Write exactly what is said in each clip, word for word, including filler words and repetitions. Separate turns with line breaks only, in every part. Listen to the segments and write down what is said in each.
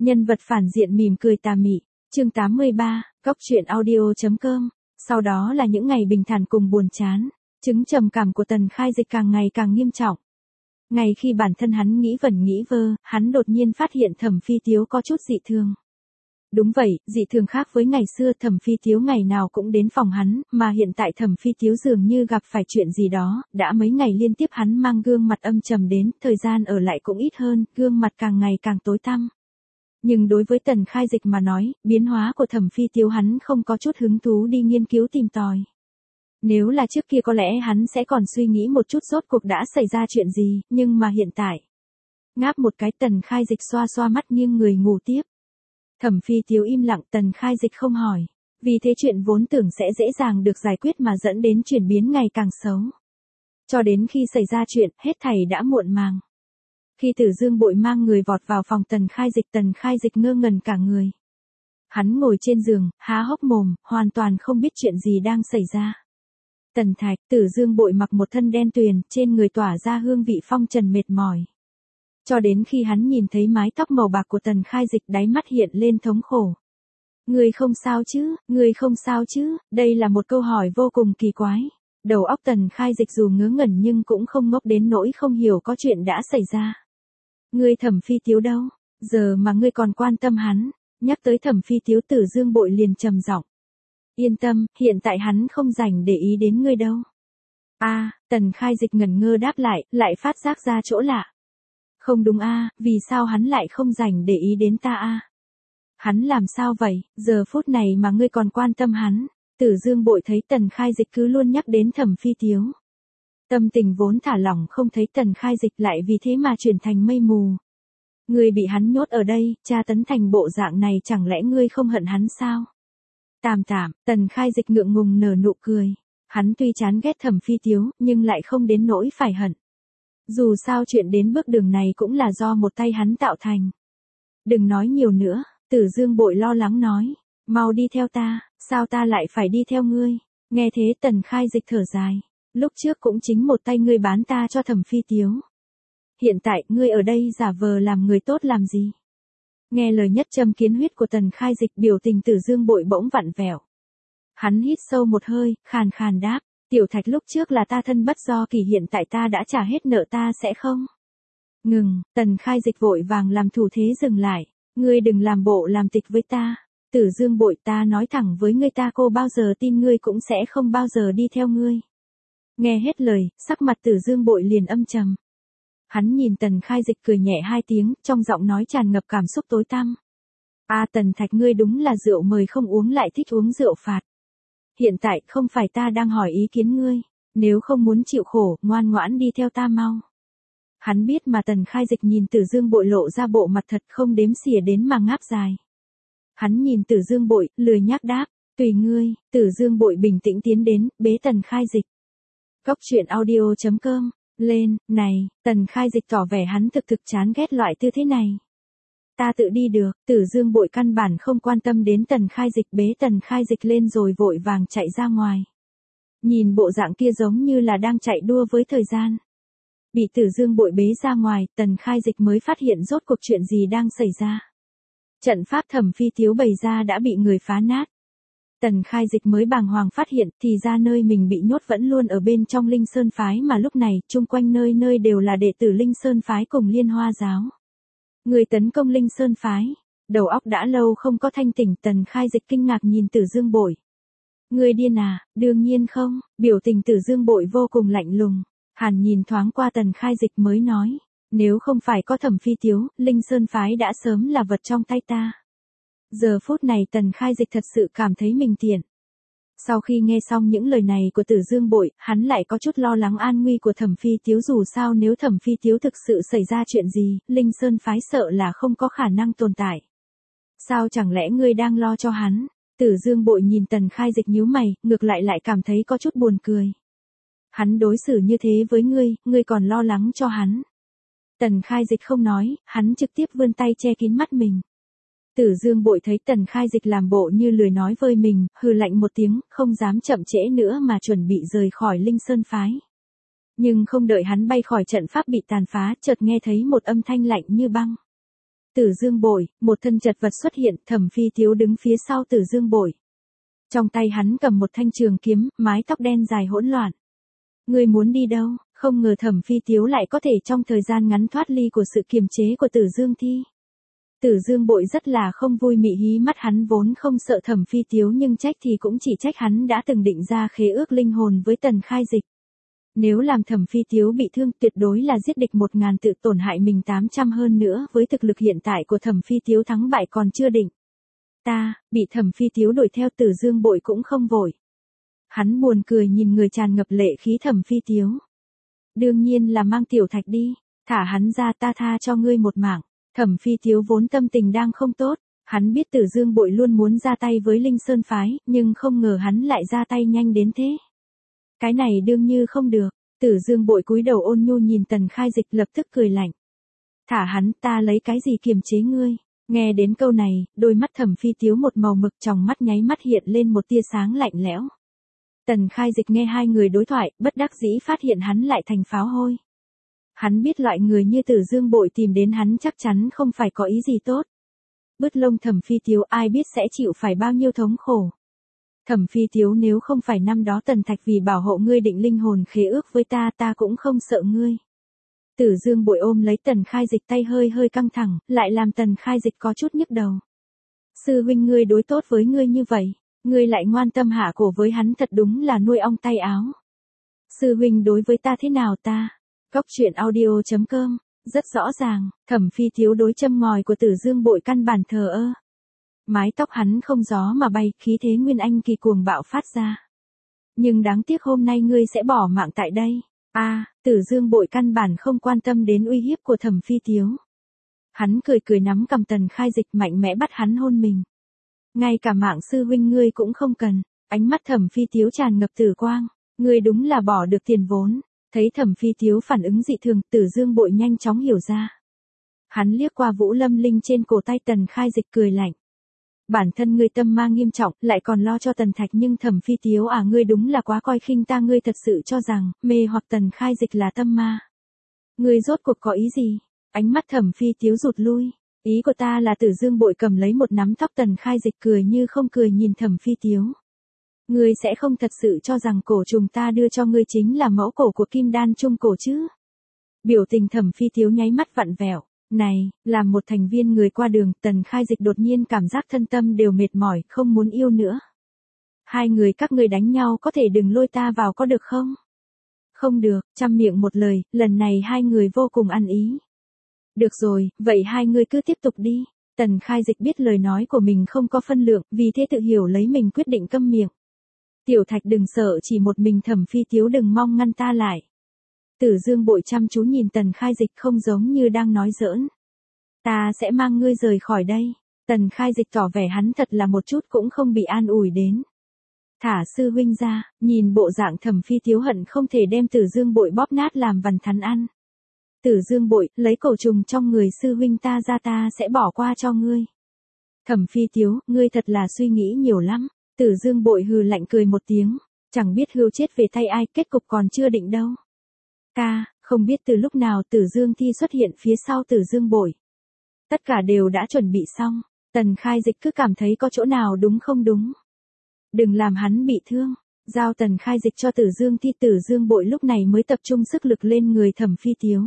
Nhân vật phản diện mỉm cười tà mị. Chương tám mươi ba, Cóc truyện audio chấm com. Sau đó là những ngày bình thản cùng buồn chán. Chứng trầm cảm của Tần Khai Dịch càng ngày càng nghiêm trọng. Ngày khi bản thân hắn nghĩ vẩn nghĩ vơ, hắn đột nhiên phát hiện Thẩm Phi Tiếu có chút dị thường. Đúng vậy, dị thường khác với ngày xưa. Thẩm Phi Tiếu ngày nào cũng đến phòng hắn, mà hiện tại Thẩm Phi Tiếu dường như gặp phải chuyện gì đó, đã mấy ngày liên tiếp hắn mang gương mặt âm trầm đến, thời gian ở lại cũng ít hơn, gương mặt càng ngày càng tối tăm. Nhưng đối với Tần Khai Dịch mà nói, biến hóa của Thẩm Phi Tiếu hắn không có chút hứng thú đi nghiên cứu tìm tòi. Nếu là trước kia có lẽ hắn sẽ còn suy nghĩ một chút rốt cuộc đã xảy ra chuyện gì, nhưng mà hiện tại. Ngáp một cái, Tần Khai Dịch xoa xoa mắt nghiêng người ngủ tiếp. Thẩm Phi Tiếu im lặng, Tần Khai Dịch không hỏi. Vì thế chuyện vốn tưởng sẽ dễ dàng được giải quyết mà dẫn đến chuyển biến ngày càng xấu. Cho đến khi xảy ra chuyện, hết thảy đã muộn màng. Khi Tử Dương Bội mang người vọt vào phòng Tần Khai Dịch, Tần Khai Dịch ngơ ngẩn cả người. Hắn ngồi trên giường, há hốc mồm, hoàn toàn không biết chuyện gì đang xảy ra. Tần Thạch, Tử Dương Bội mặc một thân đen tuyền, trên người tỏa ra hương vị phong trần mệt mỏi. Cho đến khi hắn nhìn thấy mái tóc màu bạc của Tần Khai Dịch, đáy mắt hiện lên thống khổ. Người không sao chứ, người không sao chứ, đây là một câu hỏi vô cùng kỳ quái. Đầu óc Tần Khai Dịch dù ngớ ngẩn nhưng cũng không ngốc đến nỗi không hiểu có chuyện đã xảy ra. Ngươi Thẩm Phi Tiếu đâu, giờ mà ngươi còn quan tâm hắn. Nhắc tới Thẩm Phi Tiếu, Tử Dương Bội liền trầm giọng. Yên tâm, hiện tại hắn không rảnh để ý đến ngươi đâu. A, à, Tần Khai Dịch ngẩn ngơ đáp lại, lại phát giác ra chỗ lạ. Không đúng a, à, vì sao hắn lại không rảnh để ý đến ta a? À? Hắn làm sao vậy, giờ phút này mà ngươi còn quan tâm hắn? Tử Dương Bội thấy Tần Khai Dịch cứ luôn nhắc đến Thẩm Phi Tiếu. Tâm tình vốn thả lỏng không thấy Tần Khai Dịch lại vì thế mà chuyển thành mây mù. Ngươi bị hắn nhốt ở đây, tra tấn thành bộ dạng này, chẳng lẽ ngươi không hận hắn sao? Tạm tạm, Tần Khai Dịch ngượng ngùng nở nụ cười. Hắn tuy chán ghét Thẩm Phi Tiếu, nhưng lại không đến nỗi phải hận. Dù sao chuyện đến bước đường này cũng là do một tay hắn tạo thành. Đừng nói nhiều nữa, Tử Dương Bội lo lắng nói. Mau đi theo ta, sao ta lại phải đi theo ngươi? Nghe thế Tần Khai Dịch thở dài. Lúc trước cũng chính một tay ngươi bán ta cho Thẩm Phi Tiếu. Hiện tại, ngươi ở đây giả vờ làm người tốt làm gì? Nghe lời nhất châm kiến huyết của Tần Khai Dịch, biểu tình Tử Dương Bội bỗng vặn vẹo. Hắn hít sâu một hơi, khàn khàn đáp. Tiểu Thạch, lúc trước là ta thân bất do kỳ, hiện tại ta đã trả hết nợ, ta sẽ không. Ngừng, Tần Khai Dịch vội vàng làm thủ thế dừng lại. Ngươi đừng làm bộ làm tịch với ta. Tử Dương Bội, ta nói thẳng với ngươi, ta cô bao giờ tin ngươi cũng sẽ không bao giờ đi theo ngươi. Nghe hết lời, sắc mặt Tử Dương Bội liền âm trầm. Hắn nhìn Tần Khai Dịch cười nhẹ hai tiếng, trong giọng nói tràn ngập cảm xúc tối tăm. A à, Tần Thạch, ngươi đúng là rượu mời không uống lại thích uống rượu phạt. Hiện tại không phải ta đang hỏi ý kiến ngươi, nếu không muốn chịu khổ, ngoan ngoãn đi theo ta mau. Hắn biết mà Tần Khai Dịch nhìn Tử Dương Bội lộ ra bộ mặt thật không đếm xỉa đến mà ngáp dài. Hắn nhìn Tử Dương Bội, lười nhác đáp, tùy ngươi. Tử Dương Bội bình tĩnh tiến đến, bế Tần Khai Dịch. Cóc truyện audio chấm com. Lên, này, Tần Khai Dịch tỏ vẻ hắn thực thực chán ghét loại tư thế này. Ta tự đi được. Tử Dương Bội căn bản không quan tâm đến Tần Khai Dịch, bế Tần Khai Dịch lên rồi vội vàng chạy ra ngoài. Nhìn bộ dạng kia giống như là đang chạy đua với thời gian. Bị Tử Dương Bội bế ra ngoài, Tần Khai Dịch mới phát hiện rốt cuộc chuyện gì đang xảy ra. Trận pháp Thẩm Phi Tiếu bày ra đã bị người phá nát. Tần Khai Dịch mới bàng hoàng phát hiện, thì ra nơi mình bị nhốt vẫn luôn ở bên trong Linh Sơn Phái, mà lúc này, chung quanh nơi nơi đều là đệ tử Linh Sơn Phái cùng Liên Hoa Giáo. Người tấn công Linh Sơn Phái, đầu óc đã lâu không có thanh tỉnh. Tần Khai Dịch kinh ngạc nhìn Tử Dương Bội. Người điên à? Đương nhiên không. Biểu tình Tử Dương Bội vô cùng lạnh lùng. Hàn nhìn thoáng qua Tần Khai Dịch mới nói. Nếu không phải có Thẩm Phi Tiếu, Linh Sơn Phái đã sớm là vật trong tay ta. Giờ phút này Tần Khai Dịch thật sự cảm thấy mình tiện. Sau khi nghe xong những lời này của Tử Dương Bội, hắn lại có chút lo lắng an nguy của Thẩm Phi Tiếu, dù sao nếu Thẩm Phi Tiếu thực sự xảy ra chuyện gì, Linh Sơn Phái sợ là không có khả năng tồn tại. Sao chẳng lẽ ngươi đang lo cho hắn? Tử Dương Bội nhìn Tần Khai Dịch nhíu mày, ngược lại lại cảm thấy có chút buồn cười. Hắn đối xử như thế với ngươi, ngươi còn lo lắng cho hắn. Tần Khai Dịch không nói, hắn trực tiếp vươn tay che kín mắt mình. Tử Dương Bội thấy Tần Khai Dịch làm bộ như lười nói với mình, hừ lạnh một tiếng, không dám chậm trễ nữa mà chuẩn bị rời khỏi Linh Sơn Phái. Nhưng không đợi hắn bay khỏi trận pháp bị tàn phá, chợt nghe thấy một âm thanh lạnh như băng. Tử Dương Bội, một thân chật vật xuất hiện, Thẩm Phi Tiếu đứng phía sau Tử Dương Bội. Trong tay hắn cầm một thanh trường kiếm, mái tóc đen dài hỗn loạn. Ngươi muốn đi đâu? Không ngờ Thẩm Phi Tiếu lại có thể trong thời gian ngắn thoát ly của sự kiềm chế của Tử Dương Thi. Tử Dương Bội rất là không vui, mị hí mắt, hắn vốn không sợ Thẩm Phi Tiếu nhưng trách thì cũng chỉ trách hắn đã từng định ra khế ước linh hồn với Tần Khai Dịch. Nếu làm Thẩm Phi Tiếu bị thương tuyệt đối là giết địch một ngàn tự tổn hại mình tám trăm, hơn nữa với thực lực hiện tại của Thẩm Phi Tiếu thắng bại còn chưa định. Ta, bị Thẩm Phi Tiếu đuổi theo Tử Dương Bội cũng không vội. Hắn buồn cười nhìn người tràn ngập lệ khí Thẩm Phi Tiếu. Đương nhiên là mang Tiểu Thạch đi, thả hắn ra, ta tha cho ngươi một mạng. Thẩm Phi Tiếu vốn tâm tình đang không tốt, hắn biết Tử Dương Bội luôn muốn ra tay với Linh Sơn Phái, nhưng không ngờ hắn lại ra tay nhanh đến thế. Cái này đương như không được. Tử Dương Bội cúi đầu ôn nhu nhìn Tần Khai Dịch, lập tức cười lạnh. Thả hắn, ta lấy cái gì kiềm chế ngươi? Nghe đến câu này, đôi mắt Thẩm Phi Tiếu một màu mực, trong mắt nháy mắt hiện lên một tia sáng lạnh lẽo. Tần Khai Dịch nghe hai người đối thoại, bất đắc dĩ phát hiện hắn lại thành pháo hôi. Hắn biết loại người như Tử Dương Bội tìm đến hắn chắc chắn không phải có ý gì tốt. Bứt lông Thẩm Phi Tiếu, ai biết sẽ chịu phải bao nhiêu thống khổ. Thẩm Phi Tiếu, nếu không phải năm đó Tần Thạch vì bảo hộ ngươi định linh hồn khế ước với ta, ta cũng không sợ ngươi. Tử Dương Bội ôm lấy Tần Khai Dịch, tay hơi hơi căng thẳng, lại làm Tần Khai Dịch có chút nhức đầu. Sư huynh ngươi đối tốt với ngươi như vậy, ngươi lại ngoan tâm hạ cổ với hắn, thật đúng là nuôi ong tay áo. Sư huynh đối với ta thế nào ta? Góc truyện audio chấm com, rất rõ ràng, Thẩm Phi Tiếu đối châm ngòi của Tử Dương Bội căn bản thờ ơ. Mái tóc hắn không gió mà bay, khí thế nguyên anh kỳ cuồng bạo phát ra. Nhưng đáng tiếc hôm nay ngươi sẽ bỏ mạng tại đây. A, à, Tử Dương Bội căn bản không quan tâm đến uy hiếp của Thẩm Phi Tiếu. Hắn cười cười nắm cầm Tần Khai Dịch, mạnh mẽ bắt hắn hôn mình. Ngay cả mạng sư huynh ngươi cũng không cần. Ánh mắt Thẩm Phi Tiếu tràn ngập tử quang. Ngươi đúng là bỏ được tiền vốn. Thấy Thẩm Phi Tiếu phản ứng dị thường, Tử Dương Bội nhanh chóng hiểu ra. Hắn liếc qua Vũ Lâm Linh trên cổ tay Tần Khai Dịch, cười lạnh. Bản thân ngươi tâm ma nghiêm trọng, lại còn lo cho Tần Thạch, nhưng Thẩm Phi Tiếu à, ngươi đúng là quá coi khinh ta, ngươi thật sự cho rằng mê hoặc Tần Khai Dịch là tâm ma. Ngươi rốt cuộc có ý gì? Ánh mắt Thẩm Phi Tiếu rụt lui. Ý của ta là Tử Dương Bội cầm lấy một nắm tóc Tần Khai Dịch, cười như không cười nhìn Thẩm Phi Tiếu. Ngươi sẽ không thật sự cho rằng cổ trùng ta đưa cho ngươi chính là mẫu cổ của Kim Đan Trung Cổ chứ? Biểu tình Thẩm Phi Tiếu nháy mắt vặn vẹo. Này, làm một thành viên người qua đường, Tần Khai Dịch đột nhiên cảm giác thân tâm đều mệt mỏi, không muốn yêu nữa. Hai người các ngươi đánh nhau, có thể đừng lôi ta vào có được không? Không được, trăm miệng một lời, lần này hai người vô cùng ăn ý. Được rồi, vậy hai người cứ tiếp tục đi. Tần Khai Dịch biết lời nói của mình không có phân lượng, vì thế tự hiểu lấy mình quyết định câm miệng. Tiểu Thạch đừng sợ, chỉ một mình Thẩm Phi Tiếu đừng mong ngăn ta lại. Tử Dương Bội chăm chú nhìn Tần Khai Dịch, không giống như đang nói giỡn. Ta sẽ mang ngươi rời khỏi đây. Tần Khai Dịch tỏ vẻ hắn thật là một chút cũng không bị an ủi đến. Thả sư huynh ra, nhìn bộ dạng Thẩm Phi Tiếu hận không thể đem Tử Dương Bội bóp nát làm vằn thắn ăn. Tử Dương Bội, lấy cổ trùng trong người sư huynh ta ra, ta sẽ bỏ qua cho ngươi. Thẩm Phi Tiếu, ngươi thật là suy nghĩ nhiều lắm. Tử Dương Bội hừ lạnh cười một tiếng, chẳng biết hưu chết về tay ai, kết cục còn chưa định đâu. Ca, không biết từ lúc nào Tử Dương Thi xuất hiện phía sau Tử Dương Bội. Tất cả đều đã chuẩn bị xong, Tần Khai Dịch cứ cảm thấy có chỗ nào đúng không đúng. Đừng làm hắn bị thương, giao Tần Khai Dịch cho Tử Dương Thi. Tử Dương Bội lúc này mới tập trung sức lực lên người Thẩm Phi Tiếu.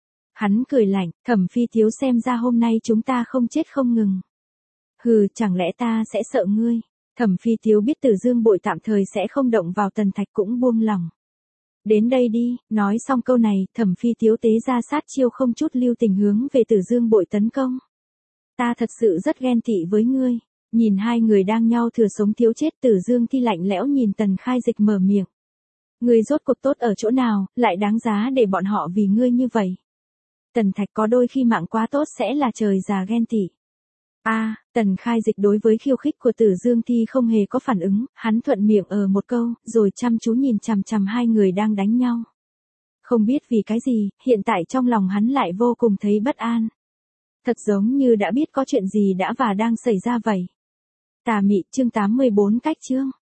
Hắn cười lạnh, Thẩm Phi Tiếu xem ra hôm nay chúng ta không chết không ngừng. Hừ, chẳng lẽ ta sẽ sợ ngươi. Thẩm Phi Tiếu biết Tử Dương Bội tạm thời sẽ không động vào Tần Thạch cũng buông lòng. Đến đây đi, nói xong câu này, Thẩm Phi Tiếu tế ra sát chiêu không chút lưu tình hướng về Tử Dương Bội tấn công. Ta thật sự rất ghen tị với ngươi. Nhìn hai người đang nhau thừa sống thiếu chết, Tử Dương Thi lạnh lẽo nhìn Tần Khai Dịch mở miệng. Ngươi rốt cuộc tốt ở chỗ nào, lại đáng giá để bọn họ vì ngươi như vậy. Tần Thạch có đôi khi mạng quá tốt sẽ là trời già ghen tị. A, à, Tần Khai Dịch đối với khiêu khích của Tử Dương Thi không hề có phản ứng, hắn thuận miệng ờ một câu, rồi chăm chú nhìn chằm chằm hai người đang đánh nhau. Không biết vì cái gì, hiện tại trong lòng hắn lại vô cùng thấy bất an. Thật giống như đã biết có chuyện gì đã và đang xảy ra vậy. Tà Mị chương tám mươi bốn cách chương.